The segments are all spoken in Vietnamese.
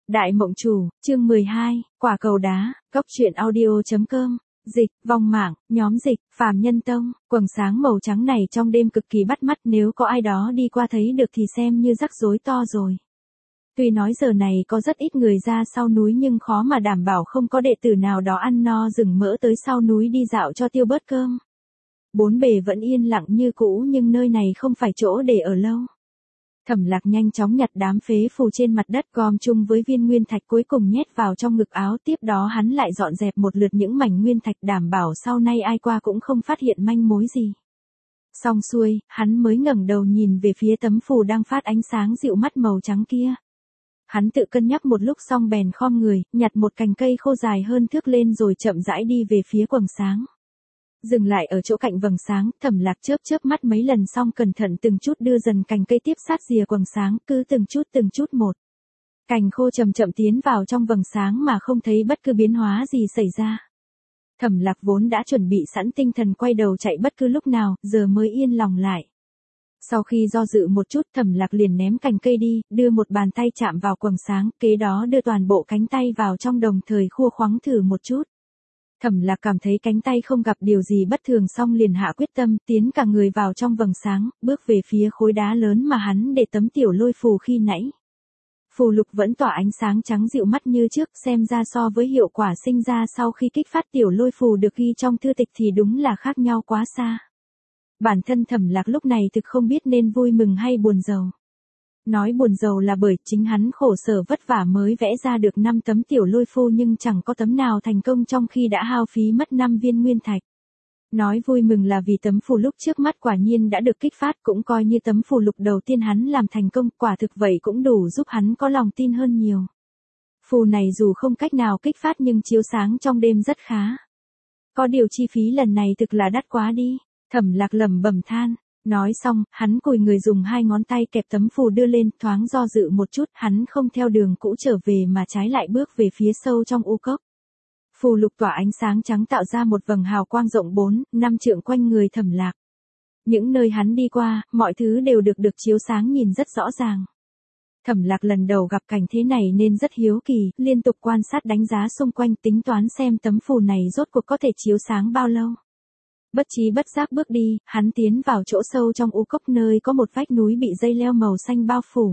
Đại Mộng Chủ, chương 12, Quả Cầu Đá, Cốc truyện audio.com, dịch, vong mạng, nhóm dịch, Phàm Nhân Tông, quầng sáng màu trắng này trong đêm cực kỳ bắt mắt, nếu có ai đó đi qua thấy được thì xem như rắc rối to rồi. Tuy nói giờ này có rất ít người ra sau núi nhưng khó mà đảm bảo không có đệ tử nào đó ăn no rừng mỡ tới sau núi đi dạo cho tiêu bớt cơm. Bốn bề vẫn yên lặng như cũ nhưng nơi này không phải chỗ để ở lâu. Thẩm Lạc nhanh chóng nhặt đám phế phù trên mặt đất gom chung với viên nguyên thạch cuối cùng nhét vào trong ngực áo, tiếp đó hắn lại dọn dẹp một lượt những mảnh nguyên thạch đảm bảo sau này ai qua cũng không phát hiện manh mối gì. Xong xuôi, hắn mới ngẩng đầu nhìn về phía tấm phù đang phát ánh sáng dịu mắt màu trắng kia. Hắn tự cân nhắc một lúc xong bèn khom người, nhặt một cành cây khô dài hơn thước lên rồi chậm rãi đi về phía quầng sáng. Dừng lại ở chỗ cạnh vầng sáng, Thẩm Lạc chớp mắt mấy lần xong cẩn thận từng chút đưa dần cành cây tiếp sát rìa quầng sáng, cứ từng chút một. Cành khô chậm tiến vào trong vầng sáng mà không thấy bất cứ biến hóa gì xảy ra. Thẩm Lạc vốn đã chuẩn bị sẵn tinh thần quay đầu chạy bất cứ lúc nào, giờ mới yên lòng lại. Sau khi do dự một chút, Thẩm Lạc liền ném cành cây đi, đưa một bàn tay chạm vào quầng sáng, kế đó đưa toàn bộ cánh tay vào trong đồng thời khua khoắng thử một chút. Thẩm Lạc cảm thấy cánh tay không gặp điều gì bất thường xong liền hạ quyết tâm, tiến cả người vào trong vầng sáng, bước về phía khối đá lớn mà hắn để tấm tiểu lôi phù khi nãy. Phù lục vẫn tỏa ánh sáng trắng dịu mắt như trước, xem ra so với hiệu quả sinh ra sau khi kích phát tiểu lôi phù được ghi trong thư tịch thì đúng là khác nhau quá xa. Bản thân Thẩm Lạc lúc này thực không biết nên vui mừng hay buồn rầu. Nói buồn rầu là bởi chính hắn khổ sở vất vả mới vẽ ra được 5 tấm tiểu lôi phù nhưng chẳng có tấm nào thành công trong khi đã hao phí mất 5 viên nguyên thạch. Nói vui mừng là vì tấm phù lục trước mắt quả nhiên đã được kích phát, cũng coi như tấm phù lục đầu tiên hắn làm thành công, quả thực vậy cũng đủ giúp hắn có lòng tin hơn nhiều. Phù này dù không cách nào kích phát nhưng chiếu sáng trong đêm rất khá. Có điều chi phí lần này thực là đắt quá đi, Thẩm Lạc lẩm bẩm than. Nói xong, hắn cùi người dùng 2 ngón tay kẹp tấm phù đưa lên, thoáng do dự một chút, hắn không theo đường cũ trở về mà trái lại bước về phía sâu trong u cốc. Phù lục tỏa ánh sáng trắng tạo ra một vầng hào quang rộng 4-5 trượng quanh người Thẩm Lạc. Những nơi hắn đi qua, mọi thứ đều được chiếu sáng nhìn rất rõ ràng. Thẩm Lạc lần đầu gặp cảnh thế này nên rất hiếu kỳ, liên tục quan sát đánh giá xung quanh tính toán xem tấm phù này rốt cuộc có thể chiếu sáng bao lâu. Bất trí bất giác bước đi, hắn tiến vào chỗ sâu trong u cốc nơi có một vách núi bị dây leo màu xanh bao phủ.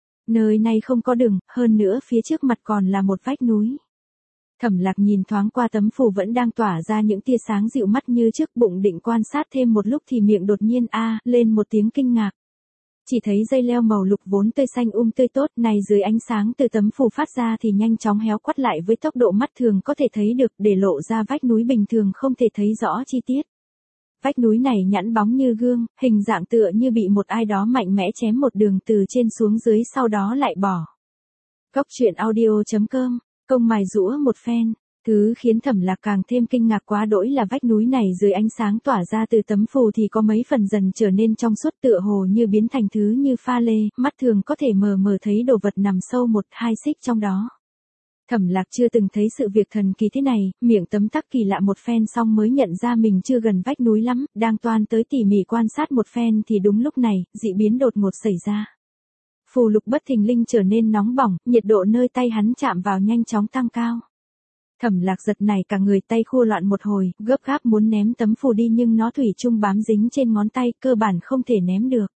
Nơi này không có đường, hơn nữa phía trước mặt còn là một vách núi. Thẩm Lạc nhìn thoáng qua tấm phù vẫn đang tỏa ra những tia sáng dịu mắt như trước, bụng định quan sát thêm một lúc thì miệng đột nhiên lên một tiếng kinh ngạc. Chỉ thấy dây leo màu lục vốn tươi xanh tươi tốt này dưới ánh sáng từ tấm phù phát ra thì nhanh chóng héo quắt lại với tốc độ mắt thường có thể thấy được, để lộ ra vách núi bình thường không thể thấy rõ chi tiết. Vách núi này nhẵn bóng như gương, hình dạng tựa như bị một ai đó mạnh mẽ chém một đường từ trên xuống dưới sau đó lại bỏ. Cốc truyện audio.com, công mài giũa một phen. Thứ khiến Thẩm Lạc càng thêm kinh ngạc quá đỗi là vách núi này dưới ánh sáng tỏa ra từ tấm phù thì có mấy phần dần trở nên trong suốt, tựa hồ như biến thành thứ như pha lê, mắt thường có thể mờ mờ thấy đồ vật nằm sâu 1-2 xích trong đó. Thẩm Lạc chưa từng thấy sự việc thần kỳ thế này, miệng tấm tắc kỳ lạ một phen xong mới nhận ra mình chưa gần vách núi lắm, đang toan tới tỉ mỉ quan sát một phen thì đúng lúc này, dị biến đột ngột xảy ra. Phù lục bất thình lình trở nên nóng bỏng, nhiệt độ nơi tay hắn chạm vào nhanh chóng tăng cao. Thẩm Lạc giật nảy cả người, tay khua loạn một hồi, gấp gáp muốn ném tấm phù đi nhưng nó thủy chung bám dính trên ngón tay, cơ bản không thể ném được.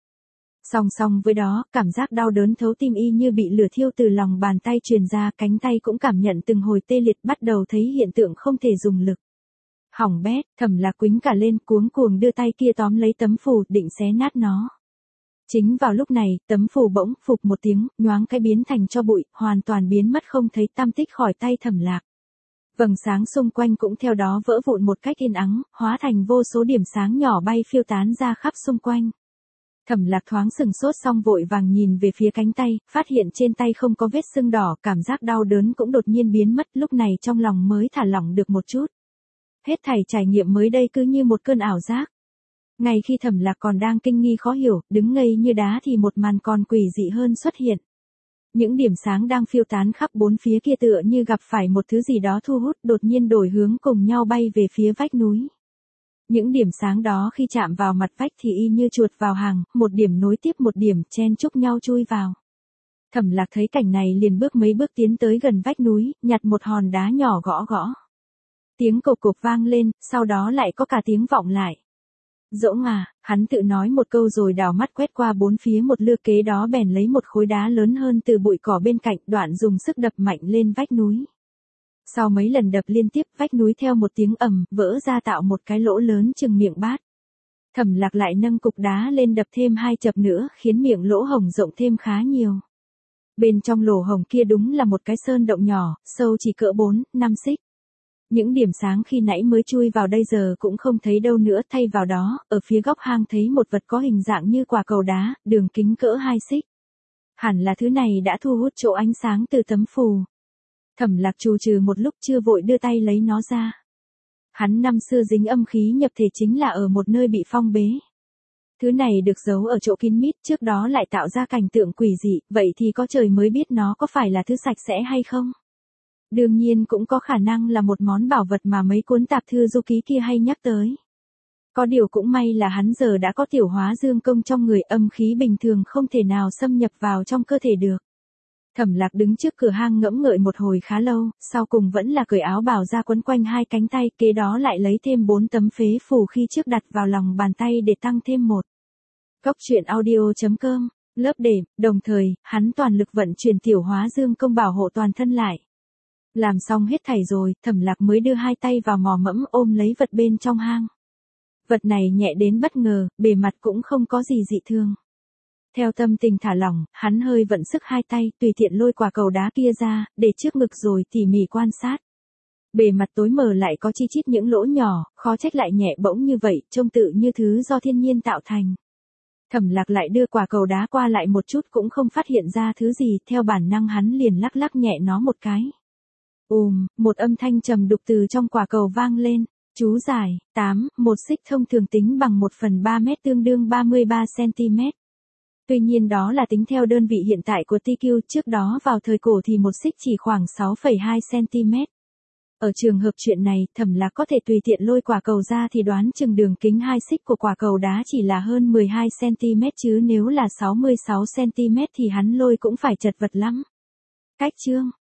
Song với đó, cảm giác đau đớn thấu tim y như bị lửa thiêu từ lòng bàn tay truyền ra, cánh tay cũng cảm nhận từng hồi tê liệt, bắt đầu thấy hiện tượng không thể dùng lực. Hỏng bét, Thẩm Lạc quĩnh cả lên, cuống cuồng đưa tay kia tóm lấy tấm phù, định xé nát nó. Chính vào lúc này, tấm phù bỗng phụp một tiếng, nhoáng cái biến thành tro bụi, hoàn toàn biến mất không thấy tăm tích khỏi tay Thẩm Lạc. Vầng sáng xung quanh cũng theo đó vỡ vụn một cách yên ắng, hóa thành vô số điểm sáng nhỏ bay phiêu tán ra khắp xung quanh. Thẩm Lạc thoáng sừng sốt xong vội vàng nhìn về phía cánh tay, phát hiện trên tay không có vết sưng đỏ, cảm giác đau đớn cũng đột nhiên biến mất, lúc này trong lòng mới thả lỏng được một chút. Hết thảy trải nghiệm mới đây cứ như một cơn ảo giác. Ngay khi Thẩm Lạc còn đang kinh nghi khó hiểu, đứng ngây như đá thì một màn còn quỷ dị hơn xuất hiện. Những điểm sáng đang phiêu tán khắp bốn phía kia tựa như gặp phải một thứ gì đó thu hút, đột nhiên đổi hướng cùng nhau bay về phía vách núi. Những điểm sáng đó khi chạm vào mặt vách thì y như chuột vào hàng, một điểm nối tiếp một điểm chen chúc nhau chui vào. Thẩm Lạc thấy cảnh này liền bước mấy bước tiến tới gần vách núi, nhặt một hòn đá nhỏ gõ gõ. Tiếng cộp cộp vang lên, sau đó lại có cả tiếng vọng lại. Dỗng à, hắn tự nói một câu rồi đảo mắt quét qua bốn phía một lượt, kế đó bèn lấy một khối đá lớn hơn từ bụi cỏ bên cạnh, đoạn dùng sức đập mạnh lên vách núi. Sau mấy lần đập liên tiếp, vách núi theo một tiếng ầm, vỡ ra tạo một cái lỗ lớn chừng miệng bát. Thẩm Lạc lại nâng cục đá lên đập thêm 2 chập nữa, khiến miệng lỗ hổng rộng thêm khá nhiều. Bên trong lỗ hổng kia đúng là một cái sơn động nhỏ, sâu chỉ cỡ 4-5 xích. Những điểm sáng khi nãy mới chui vào đây giờ cũng không thấy đâu nữa, thay vào đó, ở phía góc hang thấy một vật có hình dạng như quả cầu đá, đường kính cỡ 2 xích. Hẳn là thứ này đã thu hút chỗ ánh sáng từ tấm phù. Thẩm Lạc trù trừ một lúc chưa vội đưa tay lấy nó ra. Hắn năm xưa dính âm khí nhập thể chính là ở một nơi bị phong bế. Thứ này được giấu ở chỗ kín mít, trước đó lại tạo ra cảnh tượng quỷ dị, vậy thì có trời mới biết nó có phải là thứ sạch sẽ hay không. Đương nhiên cũng có khả năng là một món bảo vật mà mấy cuốn tạp thư du ký kia hay nhắc tới. Có điều cũng may là hắn giờ đã có tiểu hóa dương công trong người, âm khí bình thường không thể nào xâm nhập vào trong cơ thể được. Thẩm Lạc đứng trước cửa hang ngẫm ngợi một hồi khá lâu, sau cùng vẫn là cởi áo bào ra quấn quanh 2 cánh tay, kế đó lại lấy thêm 4 tấm phế phù khi trước đặt vào lòng bàn tay để tăng thêm một. Góc truyện audio.com, lớp đệm, đồng thời, hắn toàn lực vận chuyển tiểu hóa dương công bảo hộ toàn thân lại. Làm xong hết thảy rồi, Thẩm Lạc mới đưa 2 tay vào mò mẫm ôm lấy vật bên trong hang. Vật này nhẹ đến bất ngờ, bề mặt cũng không có gì dị thường. Theo tâm tình thả lỏng, hắn hơi vận sức 2 tay, tùy tiện lôi quả cầu đá kia ra, để trước ngực rồi tỉ mỉ quan sát. Bề mặt tối mờ lại có chi chít những lỗ nhỏ, khó trách lại nhẹ bỗng như vậy, trông tự như thứ do thiên nhiên tạo thành. Thẩm Lạc lại đưa quả cầu đá qua lại một chút cũng không phát hiện ra thứ gì, theo bản năng hắn liền lắc lắc nhẹ nó một cái. Một âm thanh trầm đục từ trong quả cầu vang lên. Chú giải, 8, một xích thông thường tính bằng 1/3 mét tương đương 33 cm. Tuy nhiên đó là tính theo đơn vị hiện tại của TQ, trước đó vào thời cổ thì một xích chỉ khoảng 6,2 cm. Ở trường hợp chuyện này, Thẩm Lạc có thể tùy tiện lôi quả cầu ra thì đoán chừng đường kính 2 xích của quả cầu đá chỉ là hơn 12 cm, chứ nếu là 66 cm thì hắn lôi cũng phải chật vật lắm. Cách chương